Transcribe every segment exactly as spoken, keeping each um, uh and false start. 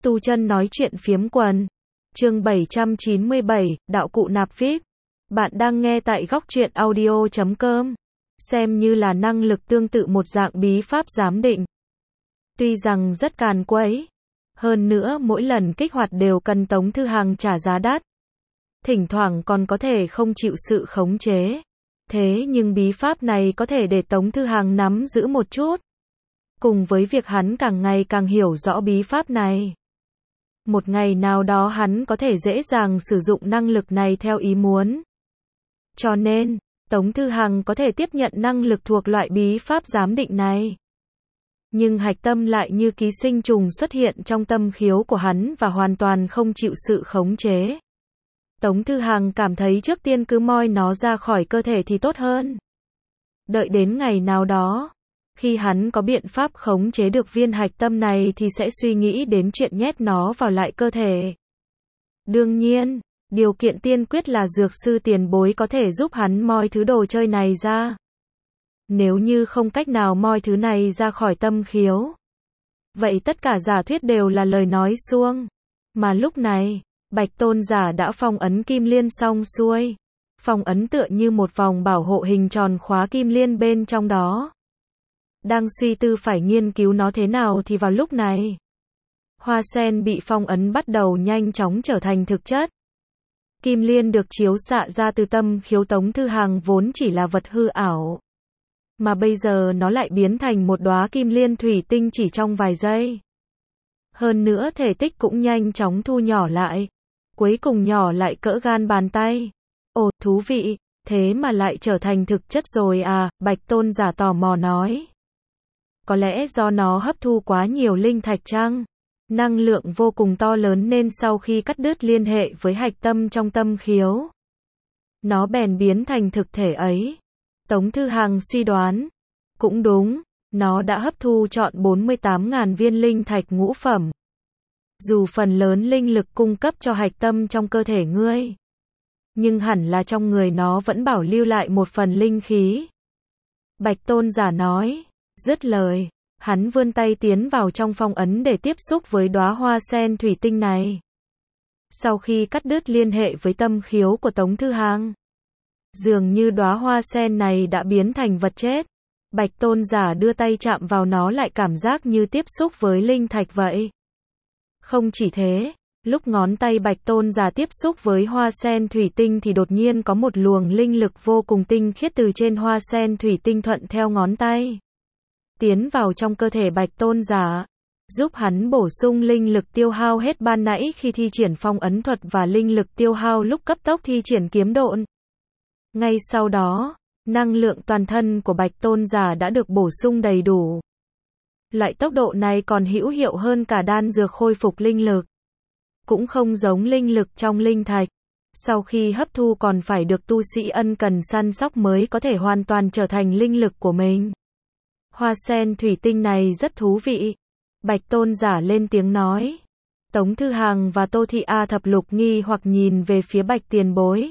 Tu chân nói chuyện phiếm quần. Chương bảy trăm chín mươi bảy, đạo cụ nạp vê i pê. Bạn đang nghe tại góc truyện audio chấm com. Xem như là năng lực tương tự một dạng bí pháp giám định. Tuy rằng rất càn quấy. Hơn nữa mỗi lần kích hoạt đều cần Tống Thư Hằng trả giá đắt. Thỉnh thoảng còn có thể không chịu sự khống chế. Thế nhưng bí pháp này có thể để Tống Thư Hằng nắm giữ một chút. Cùng với việc hắn càng ngày càng hiểu rõ bí pháp này. Một ngày nào đó hắn có thể dễ dàng sử dụng năng lực này theo ý muốn. Cho nên, Tống Thư Hằng có thể tiếp nhận năng lực thuộc loại bí pháp giám định này. Nhưng hạch tâm lại như ký sinh trùng xuất hiện trong tâm khiếu của hắn và hoàn toàn không chịu sự khống chế. Tống Thư Hằng cảm thấy trước tiên cứ moi nó ra khỏi cơ thể thì tốt hơn. Đợi đến ngày nào đó, khi hắn có biện pháp khống chế được viên hạch tâm này thì sẽ suy nghĩ đến chuyện nhét nó vào lại cơ thể. Đương nhiên, điều kiện tiên quyết là dược sư tiền bối có thể giúp hắn moi thứ đồ chơi này ra. Nếu như không cách nào moi thứ này ra khỏi tâm khiếu, vậy tất cả giả thuyết đều là lời nói suông. Mà lúc này, Bạch Tôn giả đã phong ấn kim liên xong xuôi. Phong ấn tựa như một vòng bảo hộ hình tròn khóa kim liên bên trong đó. Đang suy tư phải nghiên cứu nó thế nào thì vào lúc này, hoa sen bị phong ấn bắt đầu nhanh chóng trở thành thực chất. Kim liên được chiếu xạ ra từ tâm khiếu Tống Thư Hằng vốn chỉ là vật hư ảo. Mà bây giờ nó lại biến thành một đóa kim liên thủy tinh chỉ trong vài giây. Hơn nữa thể tích cũng nhanh chóng thu nhỏ lại. Cuối cùng nhỏ lại cỡ gan bàn tay. Ồ, thú vị, thế mà lại trở thành thực chất rồi à, Bạch Tôn giả tò mò nói. Có lẽ do nó hấp thu quá nhiều linh thạch chăng? Năng lượng vô cùng to lớn nên sau khi cắt đứt liên hệ với hạch tâm trong tâm khiếu, nó bèn biến thành thực thể ấy. Tống Thư Hằng suy đoán. Cũng đúng, nó đã hấp thu trọn bốn mươi tám nghìn viên linh thạch ngũ phẩm. Dù phần lớn linh lực cung cấp cho hạch tâm trong cơ thể ngươi, nhưng hẳn là trong người nó vẫn bảo lưu lại một phần linh khí. Bạch Tôn giả nói. Dứt lời, hắn vươn tay tiến vào trong phong ấn để tiếp xúc với đóa hoa sen thủy tinh này. Sau khi cắt đứt liên hệ với tâm khiếu của Tống Thư Hằng, dường như đóa hoa sen này đã biến thành vật chết. Bạch Tôn giả đưa tay chạm vào nó lại cảm giác như tiếp xúc với linh thạch vậy. Không chỉ thế, lúc ngón tay Bạch Tôn giả tiếp xúc với hoa sen thủy tinh thì đột nhiên có một luồng linh lực vô cùng tinh khiết từ trên hoa sen thủy tinh thuận theo ngón tay, tiến vào trong cơ thể Bạch Tôn giả, giúp hắn bổ sung linh lực tiêu hao hết ban nãy khi thi triển phong ấn thuật và linh lực tiêu hao lúc cấp tốc thi triển kiếm độn. Ngay sau đó, năng lượng toàn thân của Bạch Tôn giả đã được bổ sung đầy đủ. Loại tốc độ này còn hữu hiệu hơn cả đan dược khôi phục linh lực. Cũng không giống linh lực trong linh thạch. Sau khi hấp thu còn phải được tu sĩ ân cần săn sóc mới có thể hoàn toàn trở thành linh lực của mình. Hoa sen thủy tinh này rất thú vị. Bạch Tôn giả lên tiếng nói. Tống Thư Hằng và Tô Thị A Thập Lục nghi hoặc nhìn về phía Bạch tiền bối.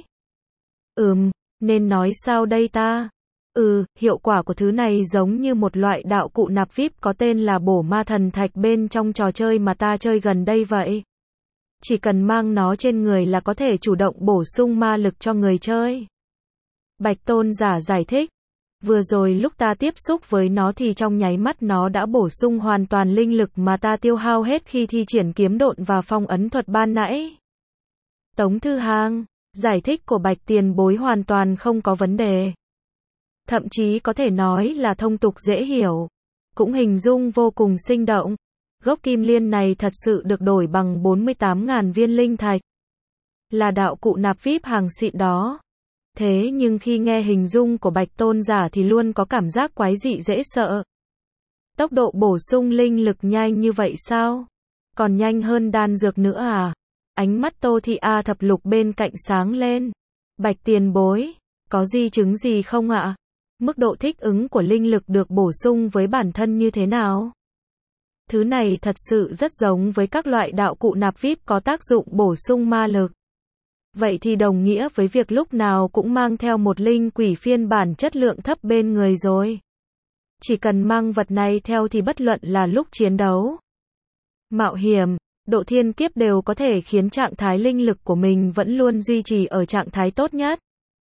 Ừm, nên nói sao đây ta? Ừ, hiệu quả của thứ này giống như một loại đạo cụ nạp vê i pê có tên là bổ ma thần thạch bên trong trò chơi mà ta chơi gần đây vậy. Chỉ cần mang nó trên người là có thể chủ động bổ sung ma lực cho người chơi. Bạch Tôn giả giải thích. Vừa rồi lúc ta tiếp xúc với nó thì trong nháy mắt nó đã bổ sung hoàn toàn linh lực mà ta tiêu hao hết khi thi triển kiếm độn và phong ấn thuật ban nãy. Tống Thư Hằng, giải thích của Bạch tiền bối hoàn toàn không có vấn đề. Thậm chí có thể nói là thông tục dễ hiểu. Cũng hình dung vô cùng sinh động. Gốc kim liên này thật sự được đổi bằng bốn mươi tám nghìn viên linh thạch. Là đạo cụ nạp vê i pê hàng xịn đó. Thế nhưng khi nghe hình dung của Bạch Tôn giả thì luôn có cảm giác quái dị dễ sợ. Tốc độ bổ sung linh lực nhanh như vậy sao? Còn nhanh hơn đan dược nữa à? Ánh mắt Tô Thị A Thập Lục bên cạnh sáng lên. Bạch tiền bối, có di chứng gì không ạ? Mức độ thích ứng của linh lực được bổ sung với bản thân như thế nào? Thứ này thật sự rất giống với các loại đạo cụ nạp vê i pê có tác dụng bổ sung ma lực. Vậy thì đồng nghĩa với việc lúc nào cũng mang theo một linh quỷ phiên bản chất lượng thấp bên người rồi. Chỉ cần mang vật này theo thì bất luận là lúc chiến đấu, mạo hiểm, độ thiên kiếp đều có thể khiến trạng thái linh lực của mình vẫn luôn duy trì ở trạng thái tốt nhất.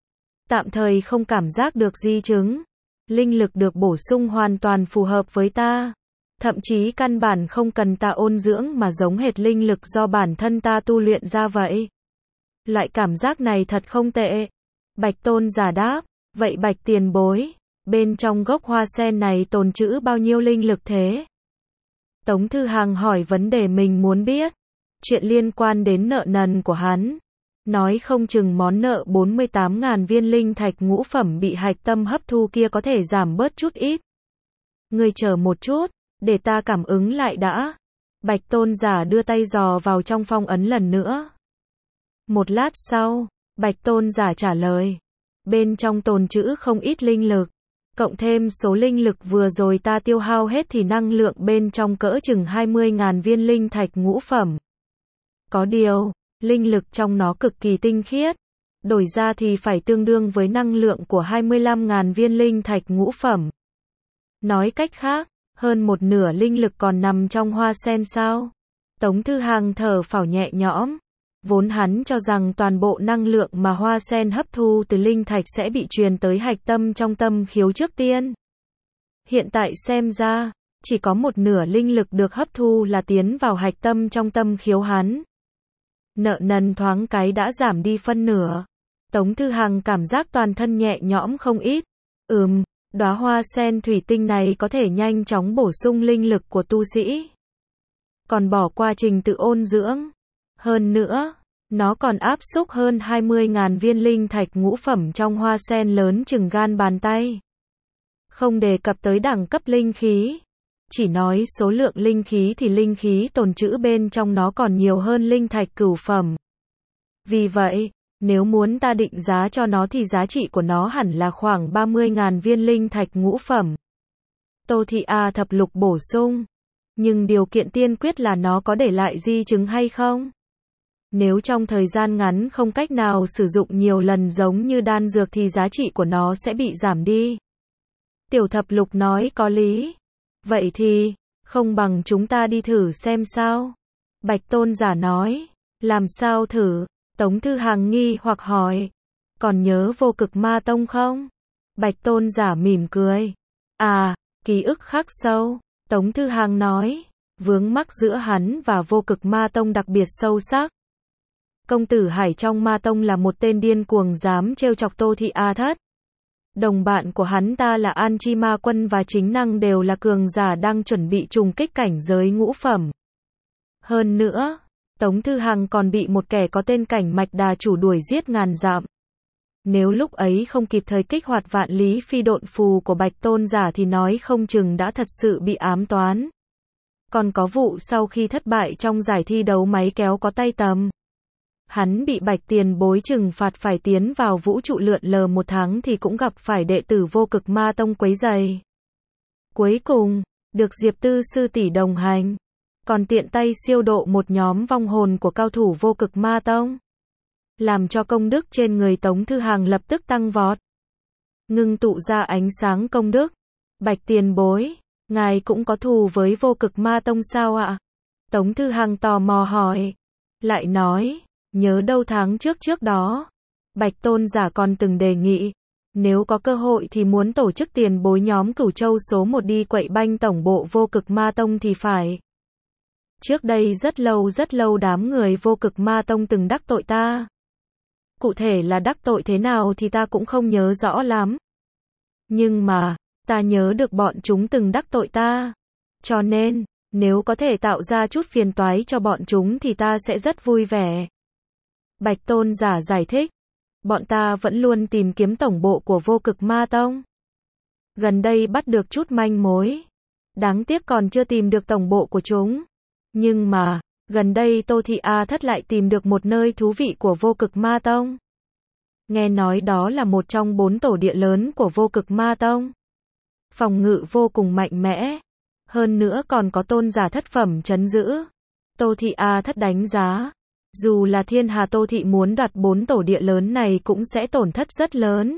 Tạm thời không cảm giác được di chứng. Linh lực được bổ sung hoàn toàn phù hợp với ta. Thậm chí căn bản không cần ta ôn dưỡng mà giống hệt linh lực do bản thân ta tu luyện ra vậy. Loại cảm giác này thật không tệ. Bạch Tôn giả đáp, vậy Bạch tiền bối, bên trong gốc hoa sen này tồn trữ bao nhiêu linh lực thế? Tống Thư Hằng hỏi vấn đề mình muốn biết. Chuyện liên quan đến nợ nần của hắn. Nói không chừng món nợ bốn mươi tám nghìn viên linh thạch ngũ phẩm bị hạch tâm hấp thu kia có thể giảm bớt chút ít. Ngươi chờ một chút, để ta cảm ứng lại đã. Bạch Tôn giả đưa tay dò vào trong phong ấn lần nữa. Một lát sau, Bạch Tôn giả trả lời. Bên trong tồn trữ không ít linh lực. Cộng thêm số linh lực vừa rồi ta tiêu hao hết thì năng lượng bên trong cỡ chừng hai mươi nghìn viên linh thạch ngũ phẩm. Có điều, linh lực trong nó cực kỳ tinh khiết. Đổi ra thì phải tương đương với năng lượng của hai mươi lăm nghìn viên linh thạch ngũ phẩm. Nói cách khác, hơn một nửa linh lực còn nằm trong hoa sen sao? Tống Thư Hằng thở phào nhẹ nhõm. Vốn hắn cho rằng toàn bộ năng lượng mà hoa sen hấp thu từ linh thạch sẽ bị truyền tới hạch tâm trong tâm khiếu trước tiên. Hiện tại xem ra, chỉ có một nửa linh lực được hấp thu là tiến vào hạch tâm trong tâm khiếu hắn. Nợ nần thoáng cái đã giảm đi phân nửa. Tống Thư Hằng cảm giác toàn thân nhẹ nhõm không ít. Ừm, đóa hoa sen thủy tinh này có thể nhanh chóng bổ sung linh lực của tu sĩ. Còn bỏ qua trình tự ôn dưỡng. Hơn nữa, nó còn áp xúc hơn hai mươi nghìn viên linh thạch ngũ phẩm trong hoa sen lớn chừng gan bàn tay. Không đề cập tới đẳng cấp linh khí. Chỉ nói số lượng linh khí thì linh khí tồn trữ bên trong nó còn nhiều hơn linh thạch cửu phẩm. Vì vậy, nếu muốn ta định giá cho nó thì giá trị của nó hẳn là khoảng ba mươi nghìn viên linh thạch ngũ phẩm. Tô Thị A thập lục bổ sung. Nhưng điều kiện tiên quyết là nó có để lại di chứng hay không? Nếu trong thời gian ngắn không cách nào sử dụng nhiều lần giống như đan dược thì giá trị của nó sẽ bị giảm đi. Tiểu thập lục nói có lý. Vậy thì, không bằng chúng ta đi thử xem sao? Bạch Tôn giả nói. Làm sao thử? Tống Thư Hằng nghi hoặc hỏi. Còn nhớ Vô Cực Ma Tông không? Bạch Tôn giả mỉm cười. À, ký ức khắc sâu. Tống Thư Hằng nói. Vướng mắc giữa hắn và Vô Cực Ma Tông đặc biệt sâu sắc. Công tử Hải trong Ma Tông là một tên điên cuồng dám trêu chọc Tô Thị A Thất. Đồng bạn của hắn ta là An Chi Ma Quân và Chính Năng đều là cường giả đang chuẩn bị trùng kích cảnh giới ngũ phẩm. Hơn nữa, Tống Thư Hằng còn bị một kẻ có tên Cảnh Mạch Đà chủ đuổi giết ngàn dặm. Nếu lúc ấy không kịp thời kích hoạt vạn lý phi độn phù của Bạch Tôn giả thì nói không chừng đã thật sự bị ám toán. Còn có vụ sau khi thất bại trong giải thi đấu máy kéo có tay tầm. Hắn bị Bạch tiền bối trừng phạt phải tiến vào vũ trụ lượn lờ một tháng thì cũng gặp phải đệ tử Vô Cực Ma Tông quấy rầy. Cuối cùng, được Diệp Tư sư tỷ đồng hành, còn tiện tay siêu độ một nhóm vong hồn của cao thủ Vô Cực Ma Tông. Làm cho công đức trên người Tống Thư Hằng lập tức tăng vọt. Ngưng tụ ra ánh sáng công đức. Bạch tiền bối, ngài cũng có thù với Vô Cực Ma Tông sao ạ? Tống Thư Hằng tò mò hỏi. Lại nói, nhớ đâu tháng trước trước đó, Bạch Tôn giả còn từng đề nghị, nếu có cơ hội thì muốn tổ chức tiền bối nhóm Cửu Châu số một đi quậy banh tổng bộ Vô Cực Ma Tông thì phải. Trước đây rất lâu rất lâu đám người Vô Cực Ma Tông từng đắc tội ta. Cụ thể là đắc tội thế nào thì ta cũng không nhớ rõ lắm. Nhưng mà, ta nhớ được bọn chúng từng đắc tội ta. Cho nên, nếu có thể tạo ra chút phiền toái cho bọn chúng thì ta sẽ rất vui vẻ. Bạch Tôn giả giải thích. Bọn ta vẫn luôn tìm kiếm tổng bộ của Vô Cực Ma Tông. Gần đây bắt được chút manh mối. Đáng tiếc còn chưa tìm được tổng bộ của chúng. Nhưng mà, gần đây Tô Thị A Thất lại tìm được một nơi thú vị của Vô Cực Ma Tông. Nghe nói đó là một trong bốn tổ địa lớn của Vô Cực Ma Tông. Phòng ngự vô cùng mạnh mẽ. Hơn nữa còn có tôn giả thất phẩm trấn giữ. Tô Thị A Thất đánh giá. Dù là Thiên Hà Tô Thị muốn đoạt bốn tổ địa lớn này cũng sẽ tổn thất rất lớn.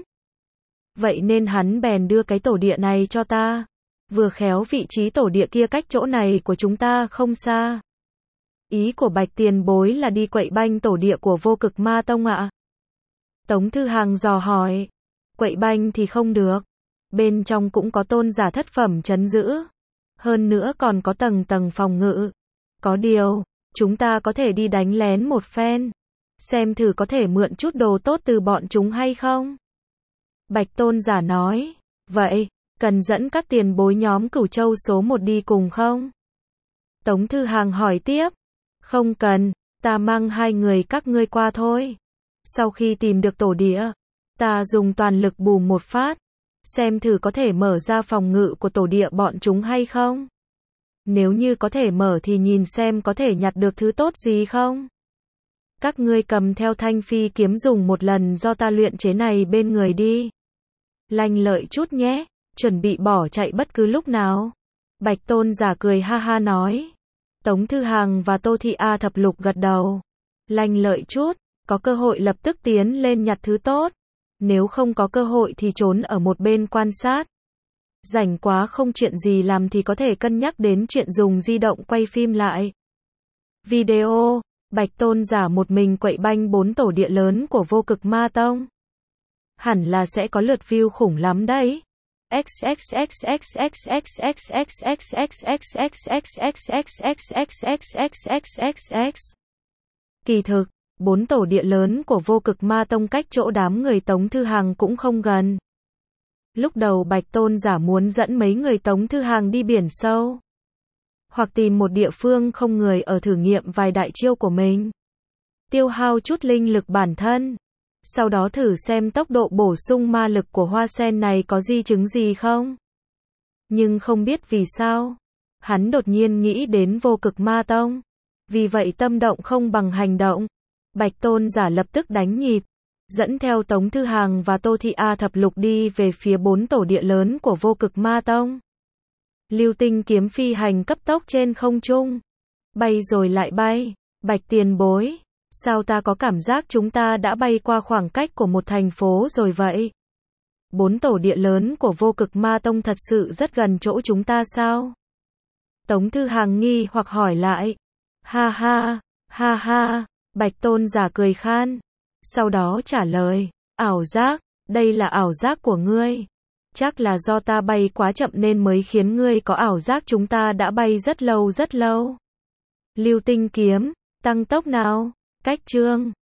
Vậy nên hắn bèn đưa cái tổ địa này cho ta. Vừa khéo vị trí tổ địa kia cách chỗ này của chúng ta không xa. Ý của Bạch tiền bối là đi quậy banh tổ địa của Vô Cực Ma Tông ạ? Tống Thư Hàng dò hỏi. Quậy banh thì không được. Bên trong cũng có tôn giả thất phẩm trấn giữ. Hơn nữa còn có tầng tầng phòng ngự. Có điều, chúng ta có thể đi đánh lén một phen. Xem thử có thể mượn chút đồ tốt từ bọn chúng hay không? Bạch tôn giả nói. Vậy, cần dẫn các tiền bối nhóm Cửu Châu số một đi cùng không? Tống Thư Hàng hỏi tiếp. Không cần, ta mang hai người các ngươi qua thôi. Sau khi tìm được tổ địa, ta dùng toàn lực bù một phát. Xem thử có thể mở ra phòng ngự của tổ địa bọn chúng hay không? Nếu như có thể mở thì nhìn xem có thể nhặt được thứ tốt gì không? Các ngươi cầm theo thanh phi kiếm dùng một lần do ta luyện chế này bên người đi. Lanh lợi chút nhé, chuẩn bị bỏ chạy bất cứ lúc nào. Bạch tôn giả cười ha ha nói. Tống Thư Hàng và Tô Thị A Thập Lục gật đầu. Lanh lợi chút, có cơ hội lập tức tiến lên nhặt thứ tốt. Nếu không có cơ hội thì trốn ở một bên quan sát. Rảnh quá không chuyện gì làm thì có thể cân nhắc đến chuyện dùng di động quay phim lại. Video, Bạch tôn giả một mình quậy banh bốn tổ địa lớn của Vô Cực Ma Tông. Hẳn là sẽ có lượt view khủng lắm đấy. Kỳ thực, bốn tổ địa lớn của Vô Cực Ma Tông cách chỗ đám người Tống Thư Hàng cũng không gần. Lúc đầu Bạch tôn giả muốn dẫn mấy người Tống Thư Hàng đi biển sâu, hoặc tìm một địa phương không người ở thử nghiệm vài đại chiêu của mình. Tiêu hao chút linh lực bản thân. Sau đó thử xem tốc độ bổ sung ma lực của hoa sen này có di chứng gì không. Nhưng không biết vì sao, hắn đột nhiên nghĩ đến Vô Cực Ma Tông. Vì vậy tâm động không bằng hành động. Bạch tôn giả lập tức đánh nhịp, dẫn theo Tống Thư Hàng và Tô Thị A Thập Lục đi về phía bốn tổ địa lớn của Vô Cực Ma Tông. Lưu tinh kiếm phi hành cấp tốc trên không trung. Bay rồi lại bay. Bạch tiền bối, sao ta có cảm giác chúng ta đã bay qua khoảng cách của một thành phố rồi vậy? Bốn tổ địa lớn của Vô Cực Ma Tông thật sự rất gần chỗ chúng ta sao? Tống Thư Hàng nghi hoặc hỏi lại. Ha ha, ha ha, Bạch tôn giả cười khan. Sau đó trả lời. Ảo giác, đây là ảo giác của ngươi. Chắc là do ta bay quá chậm nên mới khiến ngươi có ảo giác chúng ta đã bay rất lâu rất lâu. Lưu tinh kiếm, tăng tốc nào. Cách chương